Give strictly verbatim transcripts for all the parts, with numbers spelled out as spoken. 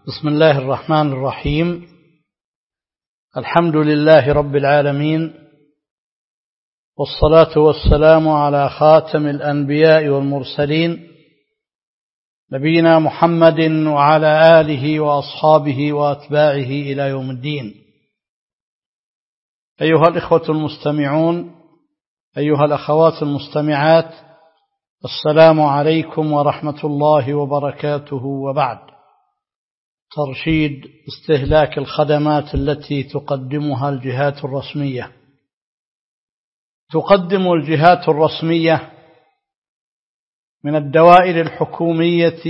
بسم الله الرحمن الرحيم. الحمد لله رب العالمين، والصلاة والسلام على خاتم الأنبياء والمرسلين نبينا محمد وعلى آله وأصحابه وأتباعه إلى يوم الدين. أيها الإخوة المستمعون، أيها الأخوات المستمعات، السلام عليكم ورحمة الله وبركاته. وبعد، ترشيد استهلاك الخدمات التي تقدمها الجهات الرسمية. تقدم الجهات الرسمية من الدوائر الحكومية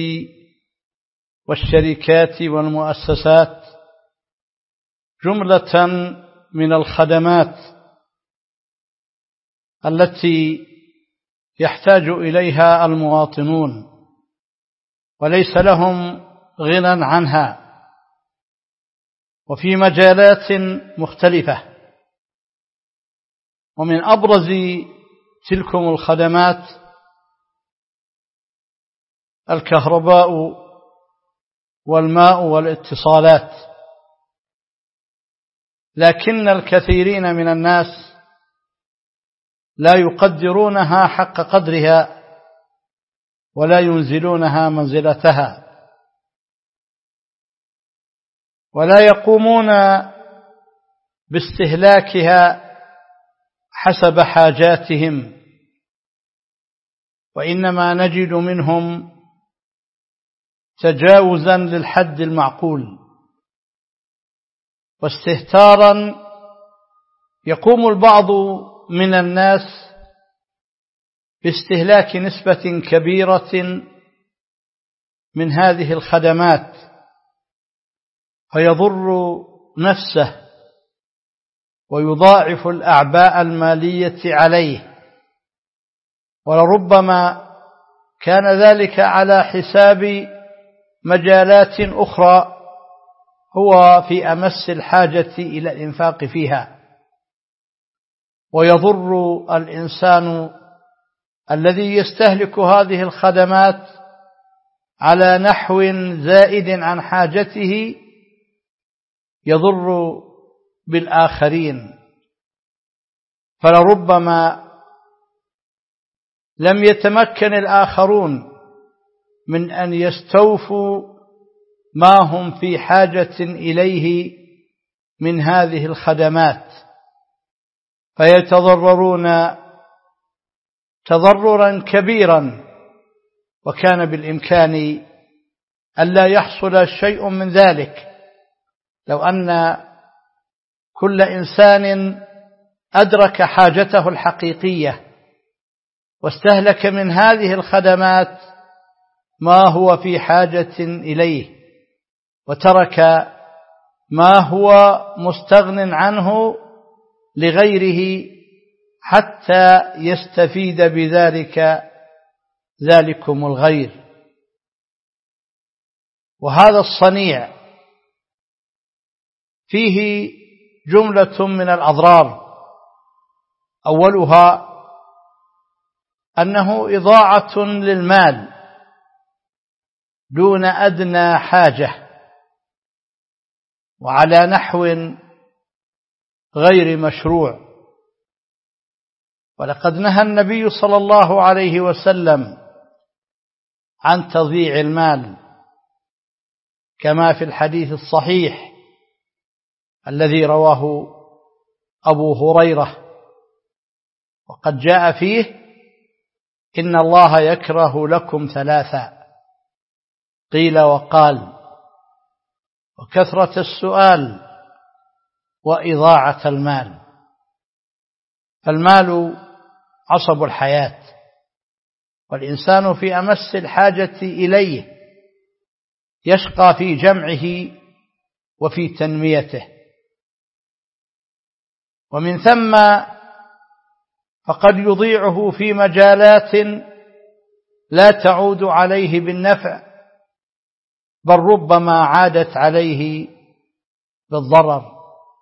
والشركات والمؤسسات جملة من الخدمات التي يحتاج إليها المواطنون وليس لهم غنى عنها، وفي مجالات مختلفة. ومن أبرز تلكم الخدمات الكهرباء والماء والاتصالات، لكن الكثيرين من الناس لا يقدرونها حق قدرها ولا ينزلونها منزلتها، ولا يقومون باستهلاكها حسب حاجاتهم، وإنما نجد منهم تجاوزا للحد المعقول واستهتارا. يقوم البعض من الناس باستهلاك نسبة كبيرة من هذه الخدمات فيضر نفسه ويضاعف الأعباء المالية عليه، ولربما كان ذلك على حساب مجالات أخرى هو في أمس الحاجة إلى الإنفاق فيها، ويضر الإنسان الذي يستهلك هذه الخدمات على نحو زائد عن حاجته، يضر بالآخرين. فلربما لم يتمكن الآخرون من أن يستوفوا ما هم في حاجة إليه من هذه الخدمات، فيتضررون تضررا كبيرا، وكان بالإمكان ألا يحصل شيء من ذلك لو أن كل إنسان أدرك حاجته الحقيقية واستهلك من هذه الخدمات ما هو في حاجة إليه، وترك ما هو مستغن عنه لغيره حتى يستفيد بذلك ذلكم الغير. وهذا الصنيع فيه جملة من الأضرار. أولها أنه إضاعة للمال دون أدنى حاجة وعلى نحو غير مشروع. ولقد نهى النبي صلى الله عليه وسلم عن تضييع المال، كما في الحديث الصحيح الذي رواه أبو هريرة، وقد جاء فيه: إن الله يكره لكم ثلاثا، قيل وقال: وكثرة السؤال وإضاعة المال. فالمال عصب الحياة، والإنسان في أمس الحاجة إليه يشقى في جمعه وفي تنميته، ومن ثم فقد يضيعه في مجالات لا تعود عليه بالنفع، بل ربما عادت عليه بالضرر.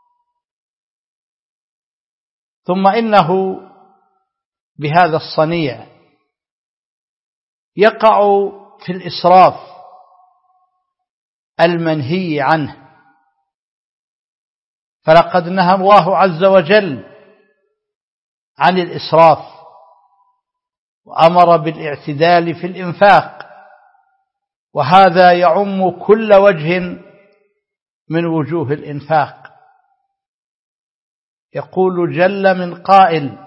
ثم إنه بهذا الصنيع يقع في الإسراف المنهي عنه. فلقد نهى الله عز وجل عن الإسراف وأمر بالاعتدال في الإنفاق، وهذا يعم كل وجه من وجوه الإنفاق. يقول جل من قائل: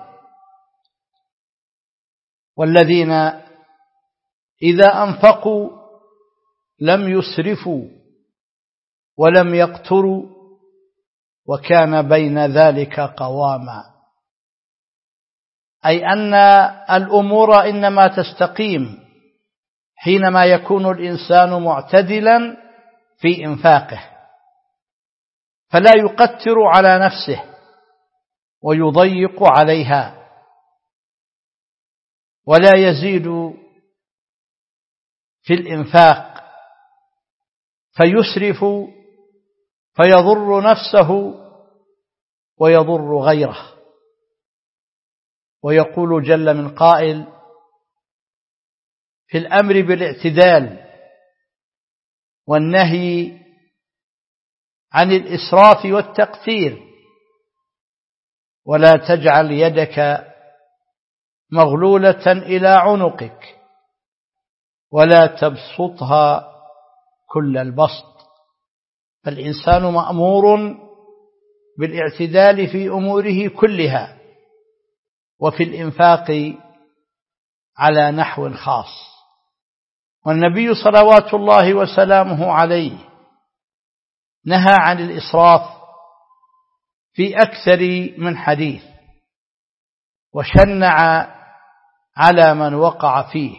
والذين إذا أنفقوا لم يسرفوا ولم يقتروا وكان بين ذلك قواما، أي أن الأمور إنما تستقيم حينما يكون الإنسان معتدلا في إنفاقه، فلا يقتر على نفسه ويضيق عليها، ولا يزيد في الإنفاق فيسرف فيضر نفسه ويضر غيره. ويقول جل من قائل في الأمر بالاعتدال والنهي عن الإسراف والتقتير: ولا تجعل يدك مغلولة إلى عنقك ولا تبسطها كل البسط. فالإنسان مأمور بالاعتدال في أموره كلها، وفي الإنفاق على نحو خاص. والنبي صلوات الله وسلامه عليه نهى عن الإسراف في أكثر من حديث، وشنع على من وقع فيه.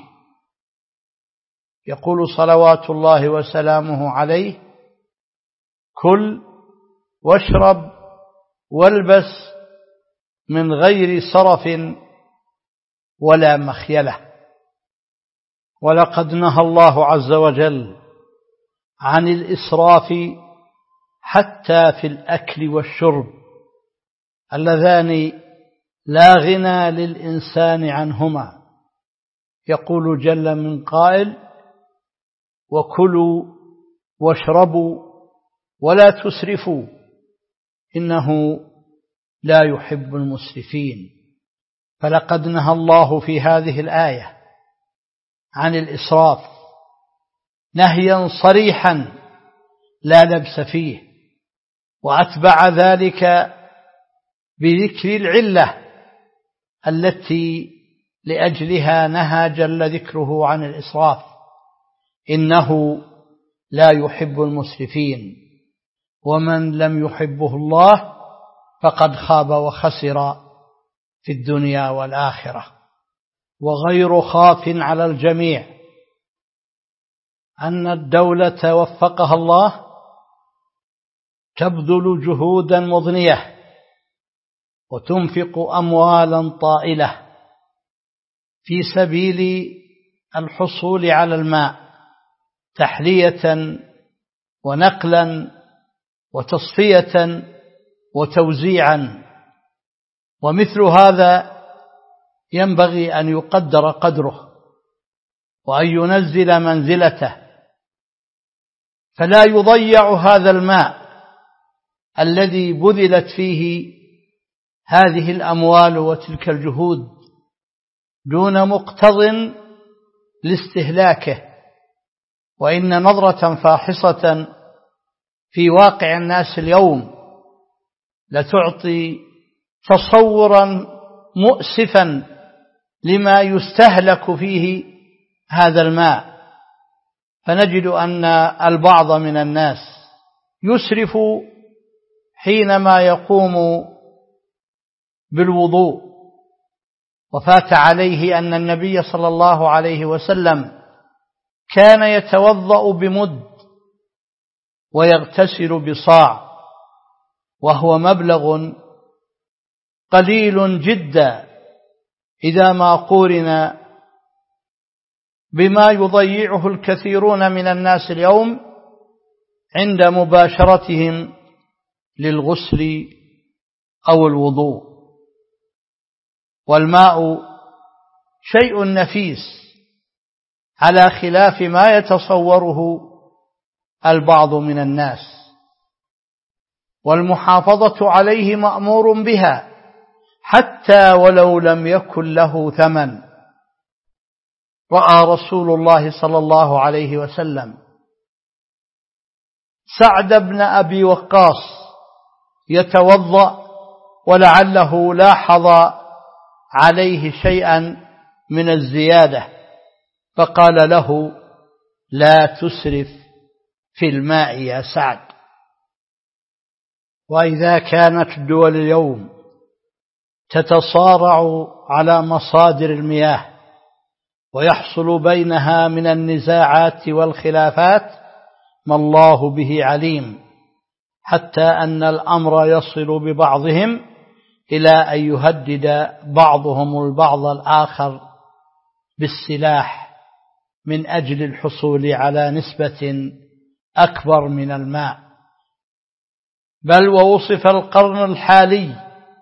يقول صلوات الله وسلامه عليه: كل واشرب والبس من غير سرف ولا مخيلة. ولقد نهى الله عز وجل عن الإسراف حتى في الأكل والشرب، اللذان لا غنى للإنسان عنهما. يقول جل من قائل: وكلوا واشربوا ولا تسرفوا إنه لا يحب المسرفين. فلقد نهى الله في هذه الآية عن الإسراف نهيا صريحا لا لبس فيه، وأتبع ذلك بذكر العلة التي لأجلها نهى جل ذكره عن الإسراف: إنه لا يحب المسرفين، ومن لم يحبه الله فقد خاب وخسر في الدنيا والآخرة. وغير خاف على الجميع أن الدولة وفقها الله تبذل جهودا مضنية وتنفق أموالا طائلة في سبيل الحصول على الماء تحلية ونقلا وتصفية وتوزيعا، ومثل هذا ينبغي أن يقدر قدره وأن ينزل منزلته، فلا يضيع هذا الماء الذي بذلت فيه هذه الأموال وتلك الجهود دون مقتض لاستهلاكه. وإن نظرة فاحصة في واقع الناس اليوم لتعطي تصورا مؤسفا لما يستهلك فيه هذا الماء. فنجد أن البعض من الناس يسرف حينما يقوم بالوضوء، وفات عليه أن النبي صلى الله عليه وسلم كان يتوضأ بمد ويغتسل بصاع، وهو مبلغ قليل جدا إذا ما قورن بما يضيعه الكثيرون من الناس اليوم عند مباشرتهم للغسل أو الوضوء. والماء شيء نفيس على خلاف ما يتصوره البعض من الناس، والمحافظة عليه مأمور بها حتى ولو لم يكن له ثمن. رأى رسول الله صلى الله عليه وسلم سعد بن أبي وقاص يتوضأ ولعله لاحظ عليه شيئا من الزيادة، فقال له: لا تسرف في الماء يا سعد. وإذا كانت دول اليوم تتصارع على مصادر المياه ويحصل بينها من النزاعات والخلافات ما الله به عليم، حتى أن الأمر يصل ببعضهم إلى أن يهدد بعضهم البعض الآخر بالسلاح من أجل الحصول على نسبة أكبر من الماء. بل ووصف القرن الحالي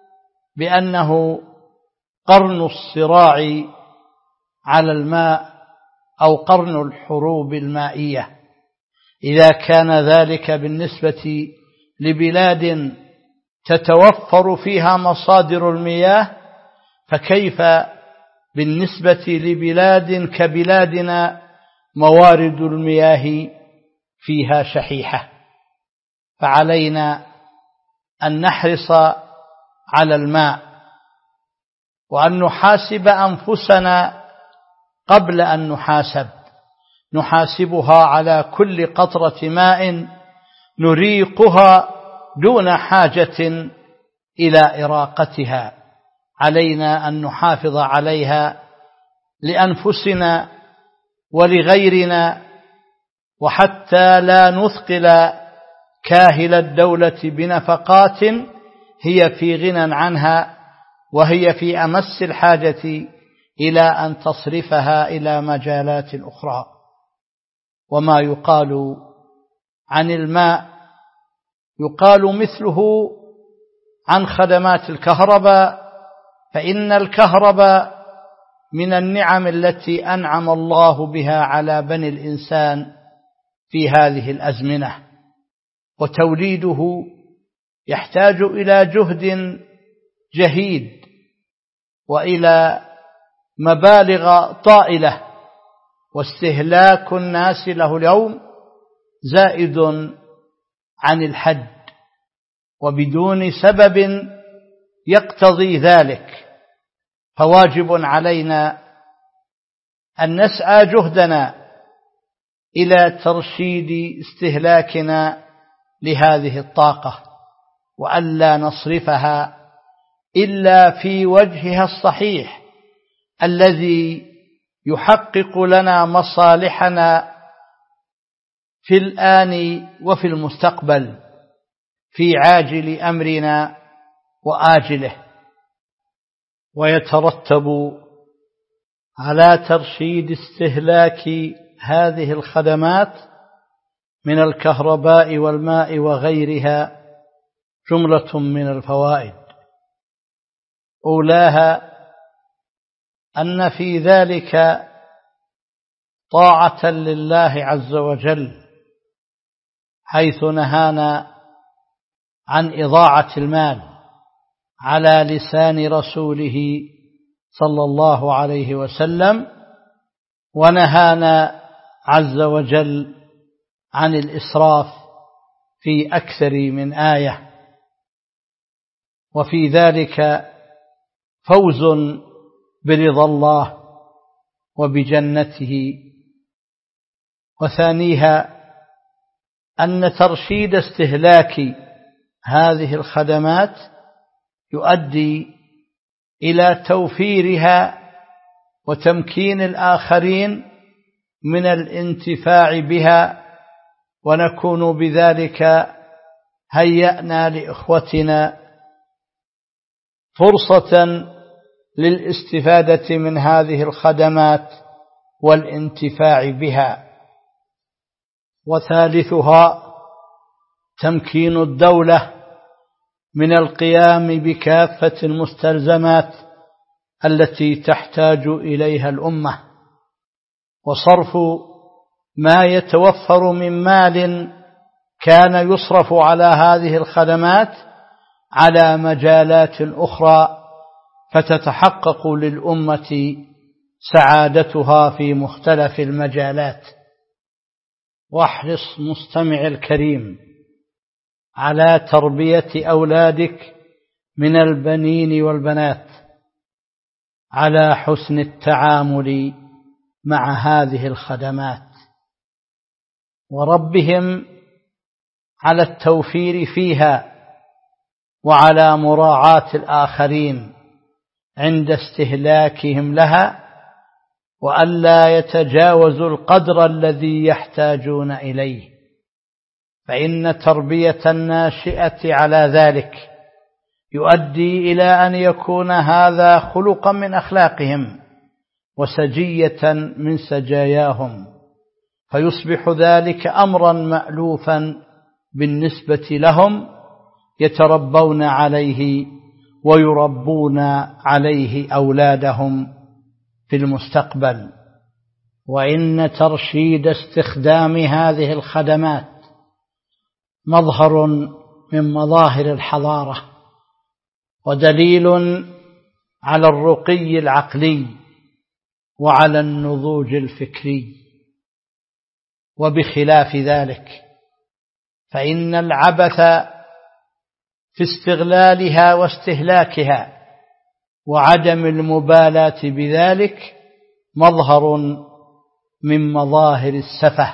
بأنه قرن الصراع على الماء أو قرن الحروب المائية. إذا كان ذلك بالنسبة لبلاد تتوفر فيها مصادر المياه، فكيف بالنسبة لبلاد كبلادنا موارد المياه فيها شحيحة؟ فعلينا أن نحرص على الماء، وأن نحاسب أنفسنا قبل أن نحاسب، نحاسبها على كل قطرة ماء نريقها دون حاجة إلى إراقتها. علينا أن نحافظ عليها لأنفسنا ولغيرنا، وحتى لا نثقل كاهل الدولة بنفقات هي في غنى عنها، وهي في أمس الحاجة إلى أن تصرفها إلى مجالات أخرى. وما يقال عن الماء يقال مثله عن خدمات الكهرباء، فإن الكهرباء من النعم التي أنعم الله بها على بني الإنسان في هذه الأزمنة، وتوليده يحتاج إلى جهد جهيد وإلى مبالغ طائلة، واستهلاك الناس له اليوم زائد عن الحد وبدون سبب يقتضي ذلك. فواجب علينا أن نسعى جهدنا إلى ترشيد استهلاكنا لهذه الطاقة، وألا نصرفها إلا في وجهها الصحيح الذي يحقق لنا مصالحنا في الآن وفي المستقبل، في عاجل أمرنا وآجله. ويترتب على ترشيد استهلاك هذه الخدمات من الكهرباء والماء وغيرها جملة من الفوائد. أولاها أن في ذلك طاعة لله عز وجل، حيث نهانا عن إضاعة المال على لسان رسوله صلى الله عليه وسلم، ونهانا عز وجل عن الإسراف في أكثر من آية. وفي ذلك فوز برضا الله وبجنته. وثانيها أن ترشيد استهلاك هذه الخدمات يؤدي إلى توفيرها وتمكين الآخرين من الانتفاع بها، ونكون بذلك هيأنا لإخوتنا فرصة للاستفادة من هذه الخدمات والانتفاع بها. وثالثها تمكين الدولة من القيام بكافة المستلزمات التي تحتاج إليها الأمة، وصرف ما يتوفر من مال كان يصرف على هذه الخدمات على مجالات أخرى، فتتحقق للأمة سعادتها في مختلف المجالات. واحرص مستمع الكريم على تربية أولادك من البنين والبنات على حسن التعامل مع هذه الخدمات، وربهم على التوفير فيها، وعلى مراعاة الآخرين عند استهلاكهم لها، وألا يتجاوزوا القدر الذي يحتاجون إليه، فإن تربية الناشئة على ذلك يؤدي إلى أن يكون هذا خلقا من أخلاقهم وسجية من سجاياهم، فيصبح ذلك أمرا مألوفا بالنسبة لهم، يتربون عليه ويربون عليه أولادهم في المستقبل. وإن ترشيد استخدام هذه الخدمات مظهر من مظاهر الحضارة، ودليل على الرقي العقلي وعلى النضوج الفكري. وبخلاف ذلك فإن العبث في استغلالها واستهلاكها وعدم المبالاة بذلك مظهر من مظاهر السفه،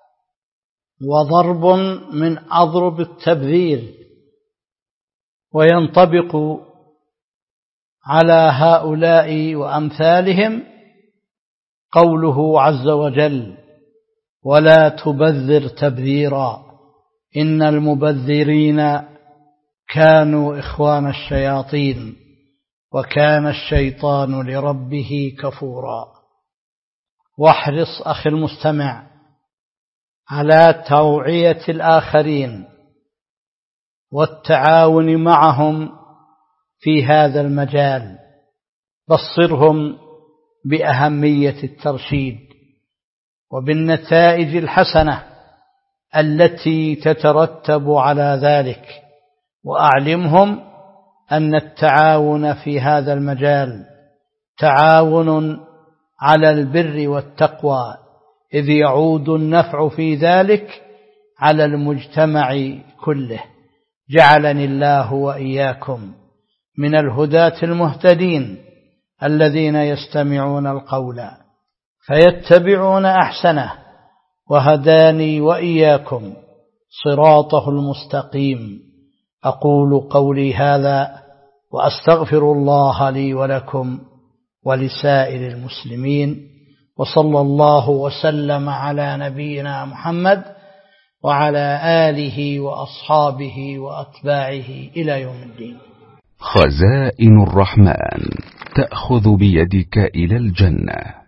وضرب من أضرب التبذير، وينطبق على هؤلاء وأمثالهم قوله عز وجل: ولا تبذر تبذيرا إن المبذرين كانوا إخوان الشياطين وكان الشيطان لربه كفورا. واحرص أخي المستمع على توعية الآخرين والتعاون معهم في هذا المجال، بصرهم بأهمية الترشيد وبالنتائج الحسنة التي تترتب على ذلك، وأعلمهم أن التعاون في هذا المجال تعاون على البر والتقوى، إذ يعود النفع في ذلك على المجتمع كله. جعلني الله وإياكم من الهداة المهتدين الذين يستمعون القول فيتبعون أحسنه، وهداني وإياكم صراطه المستقيم. أقول قولي هذا وأستغفر الله لي ولكم ولسائر المسلمين، وصلى الله وسلم على نبينا محمد وعلى آله وأصحابه وأتباعه إلى يوم الدين. خزائن الرحمن تأخذ بيدك إلى الجنة.